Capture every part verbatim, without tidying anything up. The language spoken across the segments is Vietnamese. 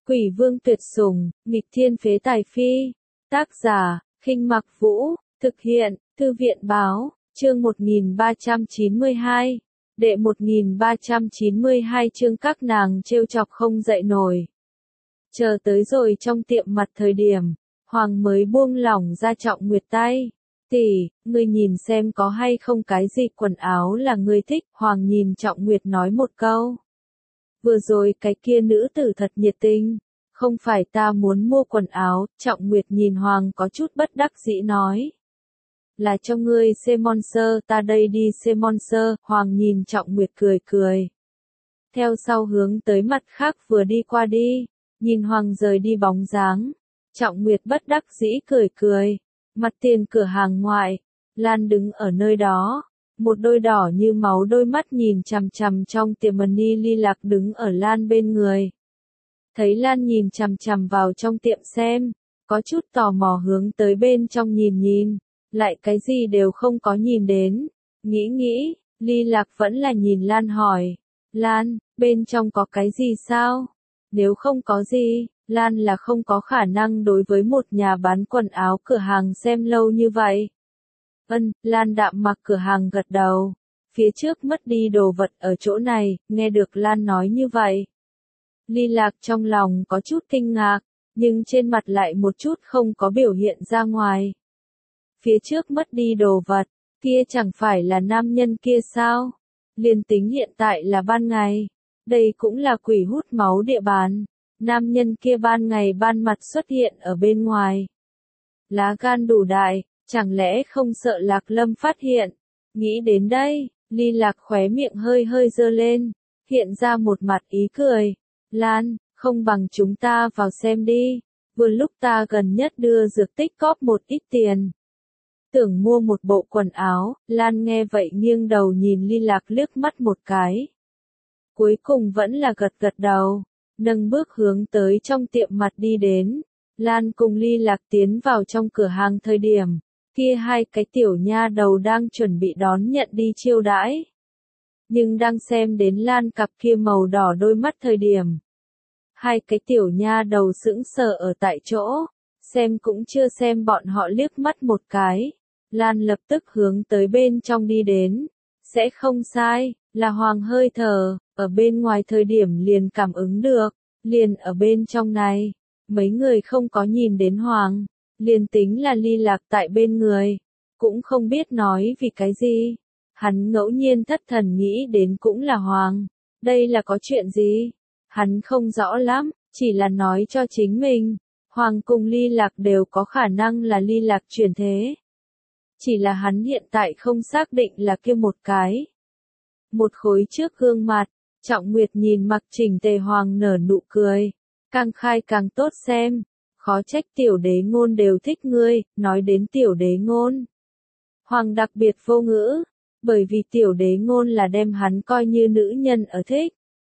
Quỷ vương tuyệt sủng, nghịch thiên phế tài phi. Tác giả, Khinh Mặc Vũ, thực hiện, Thư viện báo, chương một nghìn ba trăm chín mươi hai. Đệ một nghìn ba trăm chín mươi hai chương các nàng trêu chọc không dậy nổi. Chờ tới rồi trong tiệm mặt thời điểm, Hoàng mới buông lỏng ra Trọng Nguyệt tay. Tỷ, ngươi nhìn xem có hay không cái gì quần áo là ngươi thích. Hoàng nhìn Trọng Nguyệt nói một câu. Vừa rồi cái kia nữ tử thật nhiệt tình. Không phải ta muốn mua quần áo. Trọng Nguyệt nhìn Hoàng có chút bất đắc dĩ nói. Là cho ngươi sponsor, ta đây đi sponsor. Hoàng nhìn Trọng Nguyệt cười cười. Theo sau hướng tới mặt khác vừa đi qua đi. Nhìn Hoàng rời đi bóng dáng. Trọng Nguyệt bất đắc dĩ cười cười. Mặt tiền cửa hàng ngoại, Lan đứng ở nơi đó, một đôi đỏ như máu đôi mắt nhìn chằm chằm trong tiệm Mani Ly Lạc đứng ở Lan bên người. Thấy Lan nhìn chằm chằm vào trong tiệm xem, có chút tò mò hướng tới bên trong nhìn nhìn, lại cái gì đều không có nhìn đến. Nghĩ nghĩ, Ly Lạc vẫn là nhìn Lan hỏi, Lan, bên trong có cái gì sao? Nếu không có gì, Lan là không có khả năng đối với một nhà bán quần áo cửa hàng xem lâu như vậy. Ân, Lan đạm mặc cửa hàng gật đầu. Phía trước mất đi đồ vật ở chỗ này, nghe được Lan nói như vậy. Ly Lạc trong lòng có chút kinh ngạc, nhưng trên mặt lại một chút không có biểu hiện ra ngoài. Phía trước mất đi đồ vật, kia chẳng phải là nam nhân kia sao? Liên tính hiện tại là ban ngày, đây cũng là quỷ hút máu địa bàn. Nam nhân kia ban ngày ban mặt xuất hiện ở bên ngoài. Lá gan đủ đại, chẳng lẽ không sợ Lạc Lâm phát hiện? Nghĩ đến đây, Ly Lạc khóe miệng hơi hơi dơ lên, hiện ra một mặt ý cười. Lan, không bằng chúng ta vào xem đi, vừa lúc ta gần nhất đưa dược tích cóp một ít tiền. Tưởng mua một bộ quần áo, Lan nghe vậy nghiêng đầu nhìn Ly Lạc liếc mắt một cái. Cuối cùng vẫn là gật gật đầu. Nâng bước hướng tới trong tiệm mặt đi đến. Lan cùng Ly Lạc tiến vào trong cửa hàng thời điểm, kia hai cái tiểu nha đầu đang chuẩn bị đón nhận đi chiêu đãi. Nhưng đang xem đến Lan cặp kia màu đỏ đôi mắt thời điểm. Hai cái tiểu nha đầu sững sờ ở tại chỗ, xem cũng chưa xem bọn họ liếc mắt một cái. Lan lập tức hướng tới bên trong đi đến. Sẽ không sai, là Hoàng hơi thở. Ở bên ngoài thời điểm liền cảm ứng được, liền ở bên trong này, mấy người không có nhìn đến Hoàng, liền tính là Ly Lạc tại bên người, cũng không biết nói vì cái gì. Hắn ngẫu nhiên thất thần nghĩ đến cũng là Hoàng, đây là có chuyện gì? Hắn không rõ lắm, chỉ là nói cho chính mình, Hoàng cùng Ly Lạc đều có khả năng là Ly Lạc chuyển thế. Chỉ là hắn hiện tại không xác định là kia một cái. Một khối trước gương mặt. Trọng Nguyệt nhìn mặc chỉnh tề Hoàng nở nụ cười, càng khai càng tốt xem, khó trách tiểu đế ngôn đều thích ngươi. Nói đến tiểu đế ngôn, Hoàng đặc biệt vô ngữ, bởi vì tiểu đế ngôn là đem hắn coi như nữ nhân ở thích.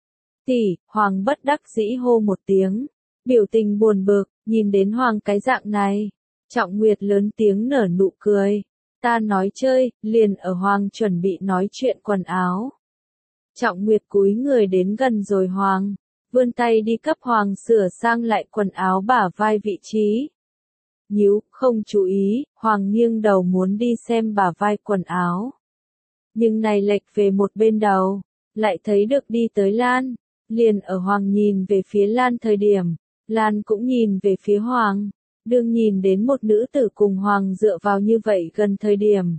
Tỷ, Hoàng bất đắc dĩ hô một tiếng, biểu tình buồn bực, nhìn đến Hoàng cái dạng này, Trọng Nguyệt lớn tiếng nở nụ cười, ta nói chơi, liền ở Hoàng chuẩn bị nói chuyện quần áo. Trọng Nguyệt cúi người đến gần rồi Hoàng, vươn tay đi cấp Hoàng sửa sang lại quần áo bả vai vị trí. Nhíu, không chú ý, Hoàng nghiêng đầu muốn đi xem bả vai quần áo. Nhưng này lệch về một bên đầu, lại thấy được đi tới Lan, liền ở Hoàng nhìn về phía Lan thời điểm, Lan cũng nhìn về phía Hoàng, đương nhìn đến một nữ tử cùng Hoàng dựa vào như vậy gần thời điểm.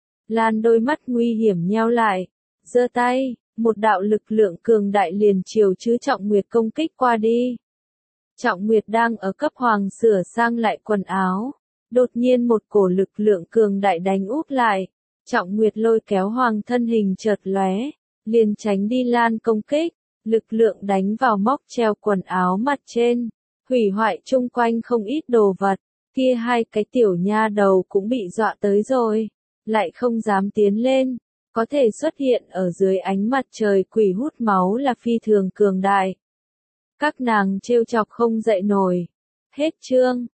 Lan đôi mắt nguy hiểm nheo lại, giơ tay. Một đạo lực lượng cường đại liền chiều chứ Trọng Nguyệt công kích qua đi. Trọng Nguyệt đang ở cấp Hoàng sửa sang lại quần áo. Đột nhiên một cổ lực lượng cường đại đánh úp lại. Trọng Nguyệt lôi kéo Hoàng thân hình chợt lóe, liền tránh đi Lan công kích. Lực lượng đánh vào móc treo quần áo mặt trên, hủy hoại chung quanh không ít đồ vật. Kia hai cái tiểu nha đầu cũng bị dọa tới rồi, lại không dám tiến lên. Có thể xuất hiện ở dưới ánh mặt trời quỷ hút máu là phi thường cường đại. Các nàng trêu chọc không dậy nổi. Hết chương.